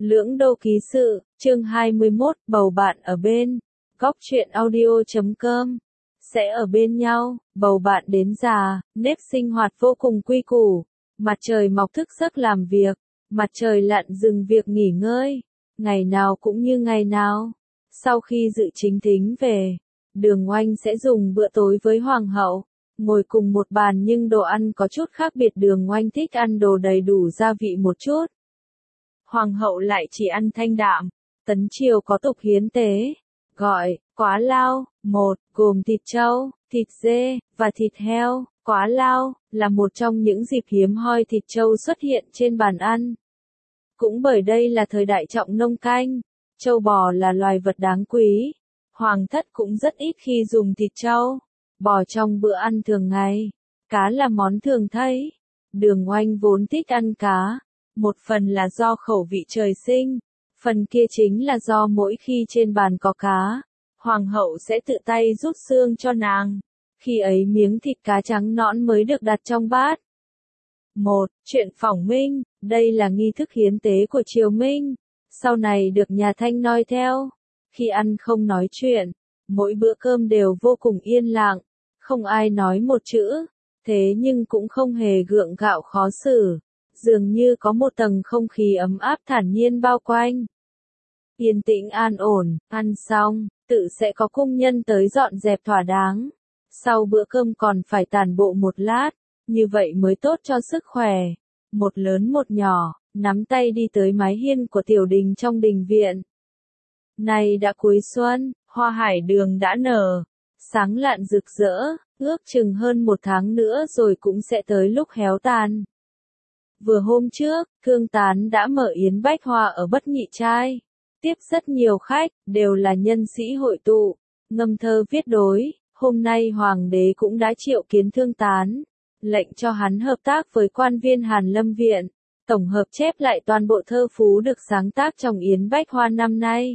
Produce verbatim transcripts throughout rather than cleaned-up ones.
Lưỡng Đô Ký Sự, chương hai mươi mốt, bầu bạn ở bên, góc truyện audio chấm com, sẽ ở bên nhau, bầu bạn đến già, nếp sinh hoạt vô cùng quy củ, mặt trời mọc thức giấc làm việc, mặt trời lặn dừng việc nghỉ ngơi, ngày nào cũng như ngày nào. Sau khi dự chính thính về, Đường Oanh sẽ dùng bữa tối với Hoàng hậu, ngồi cùng một bàn nhưng đồ ăn có chút khác biệt. Đường Oanh thích ăn đồ đầy đủ gia vị một chút. Hoàng hậu lại chỉ ăn thanh đạm. Tấn triều có tục hiến tế, gọi, quá lao, một, gồm thịt trâu, thịt dê, và thịt heo. Quá lao, là một trong những dịp hiếm hoi thịt trâu xuất hiện trên bàn ăn. Cũng bởi đây là thời đại trọng nông canh, trâu bò là loài vật đáng quý. Hoàng thất cũng rất ít khi dùng thịt trâu, bò trong bữa ăn thường ngày. Cá là món thường thấy. Đường Oanh vốn thích ăn cá. Một phần là do khẩu vị trời sinh, phần kia chính là do mỗi khi trên bàn có cá, Hoàng hậu sẽ tự tay rút xương cho nàng. Khi ấy miếng thịt cá trắng nõn mới được đặt trong bát. Một, chuyện phỏng minh, đây là nghi thức hiến tế của triều Minh, sau này được nhà Thanh noi theo. Khi ăn không nói chuyện, mỗi bữa cơm đều vô cùng yên lặng, không ai nói một chữ, thế nhưng cũng không hề gượng gạo khó xử. Dường như có một tầng không khí ấm áp thản nhiên bao quanh. Yên tĩnh an ổn, ăn xong, tự sẽ có cung nhân tới dọn dẹp thỏa đáng. Sau bữa cơm còn phải tản bộ một lát, như vậy mới tốt cho sức khỏe. Một lớn một nhỏ, nắm tay đi tới mái hiên của tiểu đình trong đình viện. Này đã cuối xuân, hoa hải đường đã nở, sáng lạn rực rỡ, ước chừng hơn một tháng nữa rồi cũng sẽ tới lúc héo tàn. Vừa hôm trước, Thương Tán đã mở yến bách hoa ở Bất Nhị Trai. Tiếp rất nhiều khách, đều là nhân sĩ hội tụ, ngâm thơ viết đối. Hôm nay Hoàng đế cũng đã triệu kiến Thương Tán, lệnh cho hắn hợp tác với quan viên Hàn Lâm Viện, tổng hợp chép lại toàn bộ thơ phú được sáng tác trong yến bách hoa năm nay.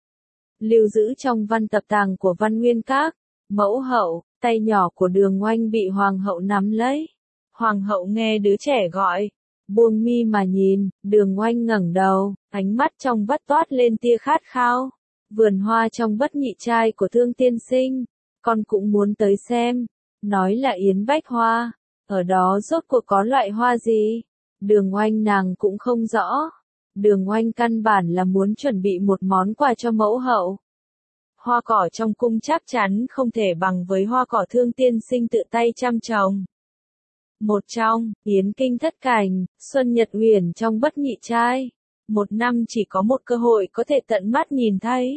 Lưu giữ trong văn tập tàng của Văn Nguyên Các. Mẫu hậu, tay nhỏ của Đường Oanh bị Hoàng hậu nắm lấy. Hoàng hậu nghe đứa trẻ gọi, buông mi mà nhìn. Đường Oanh ngẩng đầu, ánh mắt trong vắt toát lên tia khát khao. Vườn hoa trong Bất Nhị Trai của Thương tiên sinh, con cũng muốn tới xem. Nói là yến bách hoa, ở đó rốt cuộc có loại hoa gì? Đường Oanh nàng cũng không rõ. Đường Oanh căn bản là muốn chuẩn bị một món quà cho mẫu hậu. Hoa cỏ trong cung chắc chắn không thể bằng với hoa cỏ Thương tiên sinh tự tay chăm trồng. Một trong, yến kinh thất cảnh, xuân nhật uyển trong Bất Nhị Trai. Một năm chỉ có một cơ hội có thể tận mắt nhìn thấy.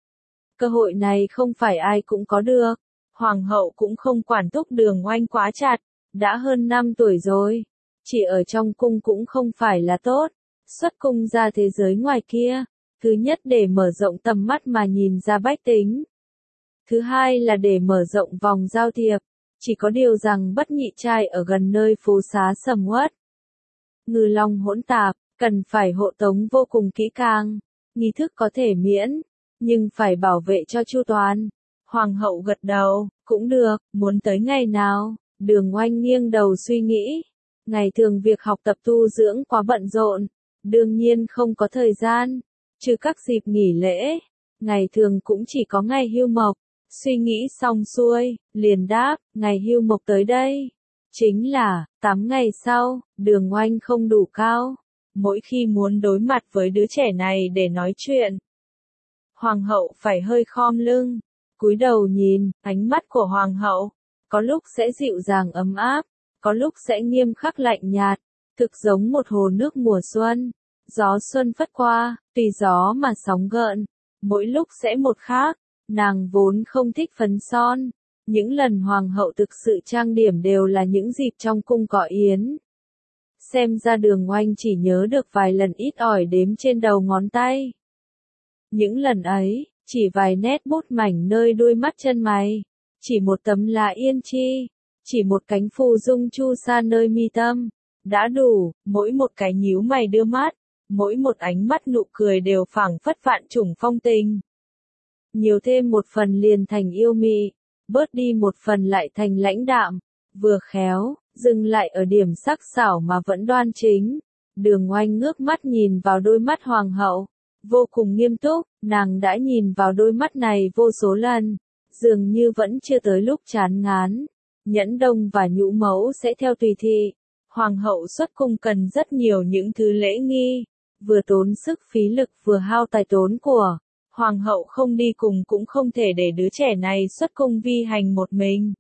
Cơ hội này không phải ai cũng có được. Hoàng hậu cũng không quản thúc Đường Oanh quá chặt. Đã hơn năm tuổi rồi. Chỉ ở trong cung cũng không phải là tốt. Xuất cung ra thế giới ngoài kia. Thứ nhất để mở rộng tầm mắt mà nhìn ra bách tính. Thứ hai là để mở rộng vòng giao thiệp. Chỉ có điều rằng Bất Nhị Trai ở gần nơi phố xá sầm uất, ngư long hỗn tạp, cần phải hộ tống vô cùng kỹ càng. Nghi thức có thể miễn, nhưng phải bảo vệ cho chu toàn. Hoàng hậu gật đầu, cũng được, muốn tới ngày nào? Đường Oanh nghiêng đầu suy nghĩ. Ngày thường việc học tập tu dưỡng quá bận rộn, đương nhiên không có thời gian, trừ các dịp nghỉ lễ. Ngày thường cũng chỉ có ngày hưu mộc. Suy nghĩ xong xuôi, liền đáp, ngày hưu mộc tới đây. Chính là, tám ngày sau. Đường Oanh không đủ cao. Mỗi khi muốn đối mặt với đứa trẻ này để nói chuyện, Hoàng hậu phải hơi khom lưng, cúi đầu nhìn. Ánh mắt của Hoàng hậu, có lúc sẽ dịu dàng ấm áp, có lúc sẽ nghiêm khắc lạnh nhạt, thực giống một hồ nước mùa xuân. Gió xuân phất qua, tùy gió mà sóng gợn, mỗi lúc sẽ một khác. Nàng vốn không thích phấn son. Những lần Hoàng hậu thực sự trang điểm đều là những dịp trong cung có yến. Xem ra Đường Oanh chỉ nhớ được vài lần ít ỏi đếm trên đầu ngón tay. Những lần ấy, chỉ vài nét bút mảnh nơi đuôi mắt chân mày. Chỉ một tấm lá yên chi. Chỉ một cánh phù dung chu sa nơi mi tâm. Đã đủ. Mỗi một cái nhíu mày đưa mắt, mỗi một ánh mắt nụ cười đều phảng phất vạn chủng phong tình. Nhiều thêm một phần liền thành yêu mị, bớt đi một phần lại thành lãnh đạm, vừa khéo, dừng lại ở điểm sắc sảo mà vẫn đoan chính. Đường Oanh ngước mắt nhìn vào đôi mắt hoàng hậu, vô cùng nghiêm túc, nàng đã nhìn vào đôi mắt này vô số lần, dường như vẫn chưa tới lúc chán ngán. Nhẫn Đông và Nhũ Mẫu sẽ theo tùy thị. Hoàng hậu xuất cung cần rất nhiều những thứ lễ nghi, vừa tốn sức phí lực vừa hao tài tốn của. Hoàng hậu không đi cùng cũng không thể để đứa trẻ này xuất cung vi hành một mình.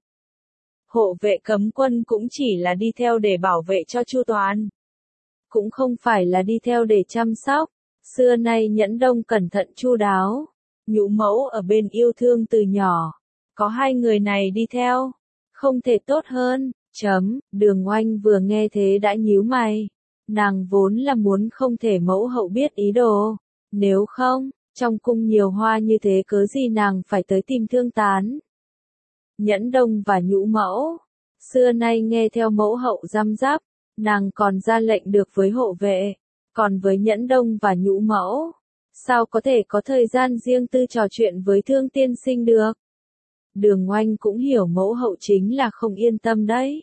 Hộ vệ cấm quân cũng chỉ là đi theo để bảo vệ cho chu toàn. Cũng không phải là đi theo để chăm sóc. Xưa nay Nhẫn Đông cẩn thận chu đáo. Nhũ Mẫu ở bên yêu thương từ nhỏ. Có hai người này đi theo. Không thể tốt hơn. Chấm, Đường Oanh vừa nghe thế đã nhíu mày. Nàng vốn là muốn không thể mẫu hậu biết ý đồ. Nếu không, trong cung nhiều hoa như thế cớ gì nàng phải tới tìm Thương Tán. Nhẫn Đông và Nhũ Mẫu. Xưa nay nghe theo mẫu hậu răm rắp. Nàng còn ra lệnh được với hộ vệ. Còn với Nhẫn Đông và Nhũ Mẫu, sao có thể có thời gian riêng tư trò chuyện với Thương tiên sinh được? Đường Oanh cũng hiểu mẫu hậu chính là không yên tâm đấy.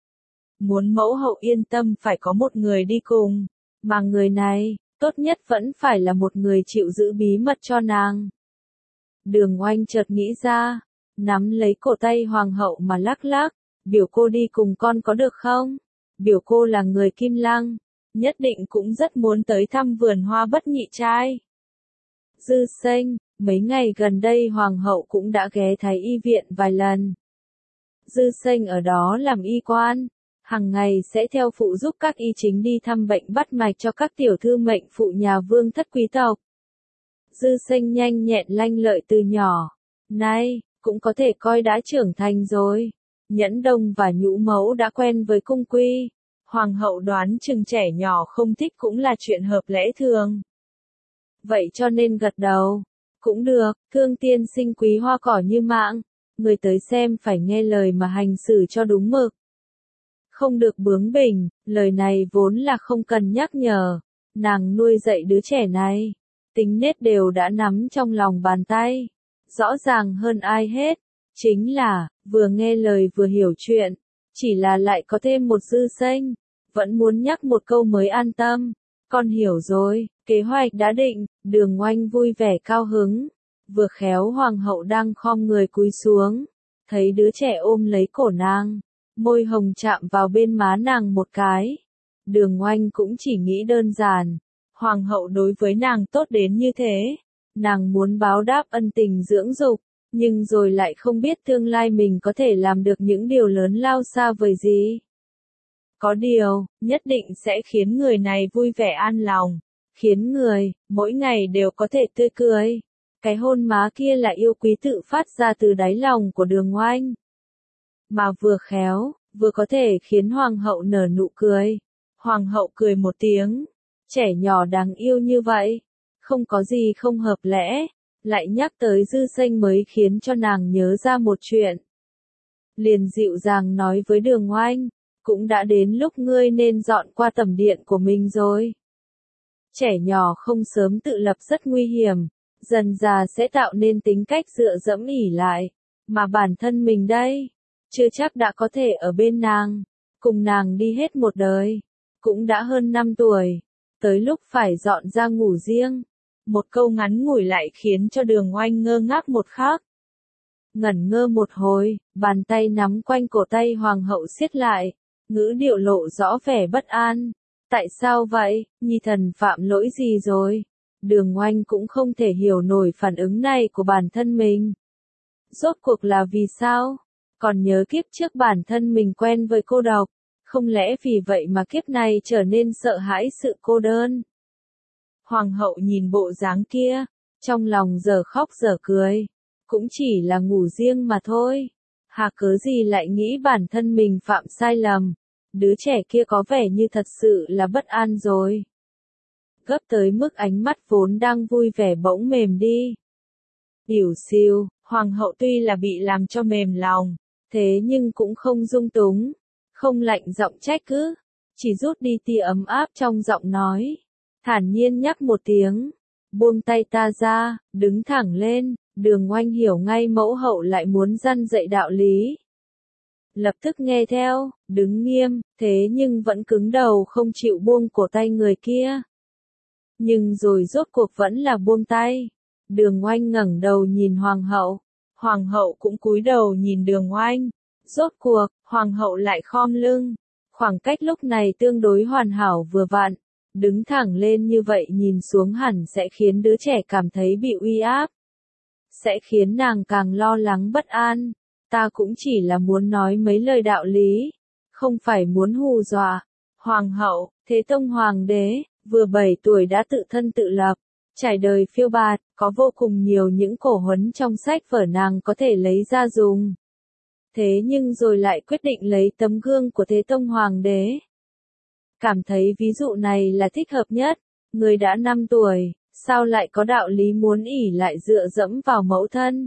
Muốn mẫu hậu yên tâm phải có một người đi cùng, mà người này, tốt nhất vẫn phải là một người chịu giữ bí mật cho nàng. Đường Oanh chợt nghĩ ra, nắm lấy cổ tay hoàng hậu mà lắc lắc, biểu cô đi cùng con có được không? Biểu cô là người Kim Lăng, nhất định cũng rất muốn tới thăm vườn hoa bất nhị trai. Dư Sênh, mấy ngày gần đây hoàng hậu cũng đã ghé Thái y viện vài lần. Dư Sênh ở đó làm y quan, hàng ngày sẽ theo phụ giúp các y chính đi thăm bệnh bắt mạch cho các tiểu thư mệnh phụ nhà vương thất quý tộc. Dư Sênh nhanh nhẹn lanh lợi từ nhỏ, nay, cũng có thể coi đã trưởng thành rồi. Nhẫn Đông và Nhũ Mẫu đã quen với cung quy. Hoàng hậu đoán chừng trẻ nhỏ không thích cũng là chuyện hợp lẽ thường. Vậy cho nên gật đầu. Cũng được, Thương tiên sinh quý hoa cỏ như mạng. Người tới xem phải nghe lời mà hành xử cho đúng mực. Không được bướng bỉnh, lời này vốn là không cần nhắc nhở. Nàng nuôi dạy đứa trẻ này. Tính nết đều đã nắm trong lòng bàn tay. Rõ ràng hơn ai hết. Chính là, vừa nghe lời vừa hiểu chuyện. Chỉ là lại có thêm một Dư Sênh. Vẫn muốn nhắc một câu mới an tâm. Con hiểu rồi, kế hoạch đã định. Đường Oanh vui vẻ cao hứng. Vừa khéo hoàng hậu đang khom người cúi xuống. Thấy đứa trẻ ôm lấy cổ nàng. Môi hồng chạm vào bên má nàng một cái. Đường Oanh cũng chỉ nghĩ đơn giản. Hoàng hậu đối với nàng tốt đến như thế. Nàng muốn báo đáp ân tình dưỡng dục. Nhưng rồi lại không biết tương lai mình có thể làm được những điều lớn lao xa vời gì. Có điều, nhất định sẽ khiến người này vui vẻ an lòng. Khiến người, mỗi ngày đều có thể tươi cười. Cái hôn má kia là yêu quý tự phát ra từ đáy lòng của Đường Oanh. Mà vừa khéo, vừa có thể khiến hoàng hậu nở nụ cười. Hoàng hậu cười một tiếng. Trẻ nhỏ đáng yêu như vậy. Không có gì không hợp lẽ. Lại nhắc tới Dư Sênh mới khiến cho nàng nhớ ra một chuyện. Liền dịu dàng nói với Đường Oanh. Cũng đã đến lúc ngươi nên dọn qua tẩm điện của mình rồi. Trẻ nhỏ không sớm tự lập rất nguy hiểm. Dần già sẽ tạo nên tính cách dựa dẫm ỉ lại. Mà bản thân mình đây, chưa chắc đã có thể ở bên nàng. Cùng nàng đi hết một đời. Cũng đã hơn năm tuổi. Tới lúc phải dọn ra ngủ riêng. Một câu ngắn ngủi lại khiến cho Đường Oanh ngơ ngác một khắc. Ngẩn ngơ một hồi, bàn tay nắm quanh cổ tay hoàng hậu siết lại. Ngữ điệu lộ rõ vẻ bất an. Tại sao vậy, nhi thần phạm lỗi gì rồi? Đường Oanh cũng không thể hiểu nổi phản ứng này của bản thân mình. Rốt cuộc là vì sao? Còn nhớ kiếp trước bản thân mình quen với cô độc. Không lẽ vì vậy mà kiếp này trở nên sợ hãi sự cô đơn? Hoàng hậu nhìn bộ dáng kia, trong lòng giờ khóc giờ cười. Cũng chỉ là ngủ riêng mà thôi. Hà cớ gì lại nghĩ bản thân mình phạm sai lầm. Đứa trẻ kia có vẻ như thật sự là bất an rồi. Gấp tới mức ánh mắt vốn đang vui vẻ bỗng mềm đi. Ỉu xìu, hoàng hậu tuy là bị làm cho mềm lòng, thế nhưng cũng không dung túng, không lạnh giọng trách cứ, chỉ rút đi tia ấm áp trong giọng nói. Thản nhiên nhắc một tiếng, buông tay ta ra, đứng thẳng lên. Đường Oanh hiểu ngay mẫu hậu lại muốn răn dạy đạo lý. lập tức nghe theo, đứng nghiêm, thế nhưng vẫn cứng đầu không chịu buông cổ tay người kia. Nhưng rồi rốt cuộc vẫn là buông tay. Đường Oanh ngẩng đầu nhìn Hoàng hậu. Hoàng hậu cũng cúi đầu nhìn Đường Oanh. Rốt cuộc, Hoàng hậu lại khom lưng. Khoảng cách lúc này tương đối hoàn hảo vừa vặn. Đứng thẳng lên như vậy nhìn xuống hẳn sẽ khiến đứa trẻ cảm thấy bị uy áp. Sẽ khiến nàng càng lo lắng bất an. Ta cũng chỉ là muốn nói mấy lời đạo lý. Không phải muốn hù dọa. Hoàng hậu, Thế Tông Hoàng đế, vừa bảy tuổi đã tự thân tự lập. Trải đời phiêu bạt, có vô cùng nhiều những cổ huấn trong sách vở nàng có thể lấy ra dùng. Thế nhưng rồi lại quyết định lấy tấm gương của Thế Tông Hoàng đế. Cảm thấy ví dụ này là thích hợp nhất. Người đã năm tuổi, sao lại có đạo lý muốn ỷ lại dựa dẫm vào mẫu thân?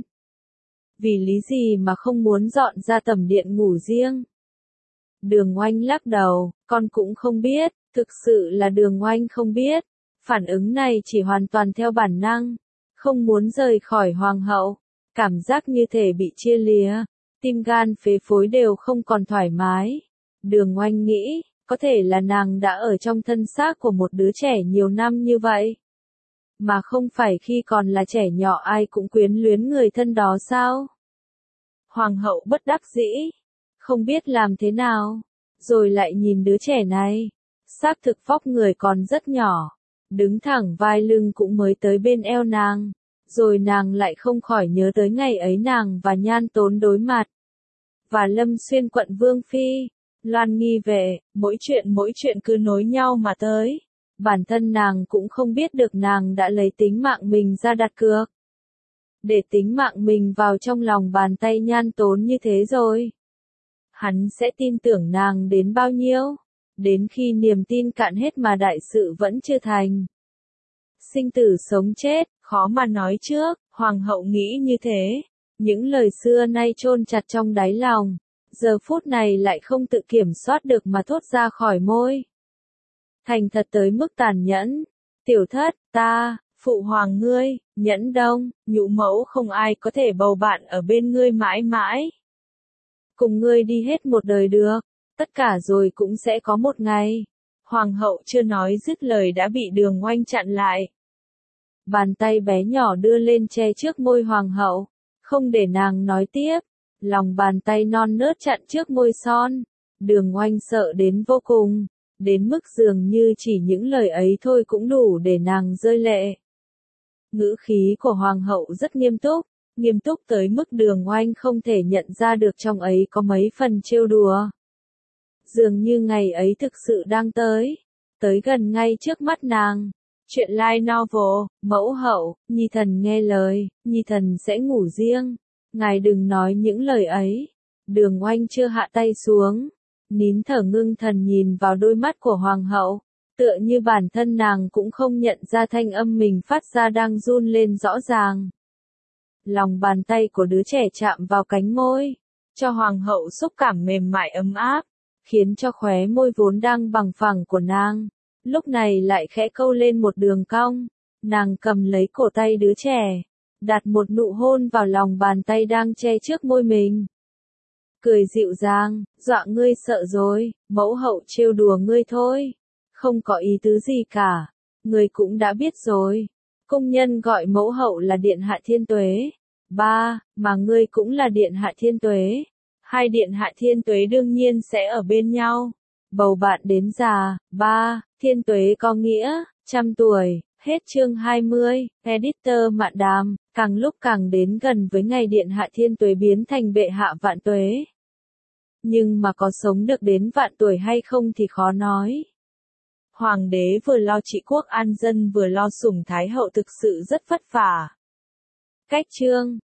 Vì lý gì mà không muốn dọn ra tầm điện ngủ riêng? Đường Oanh lắc đầu, con cũng không biết, thực sự là Đường Oanh không biết. Phản ứng này chỉ hoàn toàn theo bản năng, không muốn rời khỏi Hoàng hậu, cảm giác như thể bị chia lìa, tim gan phế phối đều không còn thoải mái. Đường Oanh nghĩ, có thể là nàng đã ở trong thân xác của một đứa trẻ nhiều năm như vậy. Mà không phải khi còn là trẻ nhỏ ai cũng quyến luyến người thân đó sao? Hoàng hậu bất đắc dĩ, không biết làm thế nào, rồi lại nhìn đứa trẻ này, xác thực vóc người còn rất nhỏ, đứng thẳng vai lưng cũng mới tới bên eo nàng, rồi nàng lại không khỏi nhớ tới ngày ấy nàng và Nhan Tốn đối mặt. Và Lâm Xuyên quận Vương Phi, Loan Nghi Vệ, mỗi chuyện mỗi chuyện cứ nối nhau mà tới. Bản thân nàng cũng không biết được nàng đã lấy tính mạng mình ra đặt cược. Để tính mạng mình vào trong lòng bàn tay Nhan Tốn như thế rồi. Hắn sẽ tin tưởng nàng đến bao nhiêu? Đến khi niềm tin cạn hết mà đại sự vẫn chưa thành. Sinh tử sống chết, khó mà nói trước, Hoàng hậu nghĩ như thế. Những lời xưa nay chôn chặt trong đáy lòng, giờ phút này lại không tự kiểm soát được mà thốt ra khỏi môi. Thành thật tới mức tàn nhẫn. Tiểu thất, ta, phụ hoàng ngươi, Nhẫn Đông, nhũ mẫu không ai có thể bầu bạn ở bên ngươi mãi mãi. Cùng ngươi đi hết một đời được, tất cả rồi cũng sẽ có một ngày. Hoàng hậu chưa nói dứt lời đã bị Đường Oanh chặn lại. Bàn tay bé nhỏ đưa lên che trước môi hoàng hậu, không để nàng nói tiếp. Lòng bàn tay non nớt chặn trước môi son. Đường Oanh sợ đến vô cùng. Đến mức dường như chỉ những lời ấy thôi cũng đủ để nàng rơi lệ. Ngữ khí của Hoàng hậu rất nghiêm túc, nghiêm túc tới mức Đường Oanh không thể nhận ra được trong ấy có mấy phần trêu đùa. Dường như ngày ấy thực sự đang tới, tới gần ngay trước mắt nàng. Chuyện light novel, mẫu hậu, Nhi thần nghe lời, Nhi thần sẽ ngủ riêng. Ngài đừng nói những lời ấy. Đường Oanh chưa hạ tay xuống. Nín thở ngưng thần nhìn vào đôi mắt của Hoàng hậu, tựa như bản thân nàng cũng không nhận ra thanh âm mình phát ra đang run lên rõ ràng. Lòng bàn tay của đứa trẻ chạm vào cánh môi, cho Hoàng hậu xúc cảm mềm mại ấm áp, khiến cho khóe môi vốn đang bằng phẳng của nàng, lúc này lại khẽ câu lên một đường cong. Nàng cầm lấy cổ tay đứa trẻ, đặt một nụ hôn vào lòng bàn tay đang che trước môi mình. Cười dịu dàng, dọa ngươi sợ rồi, mẫu hậu trêu đùa ngươi thôi. Không có ý tứ gì cả, ngươi cũng đã biết rồi. Công nhân gọi mẫu hậu là Điện Hạ Thiên Tuế. Ba, mà ngươi cũng là Điện Hạ Thiên Tuế. Hai Điện Hạ Thiên Tuế đương nhiên sẽ ở bên nhau. Bầu bạn đến già, ba, Thiên Tuế có nghĩa, trăm tuổi. Hết chương hai mươi, Editor Mạn Đàm, càng lúc càng đến gần với ngày Điện Hạ Thiên Tuế biến thành bệ hạ vạn tuế. Nhưng mà có sống được đến vạn tuổi hay không thì khó nói. Hoàng đế vừa lo trị quốc an dân vừa lo sủng thái hậu thực sự rất vất vả. Cách chương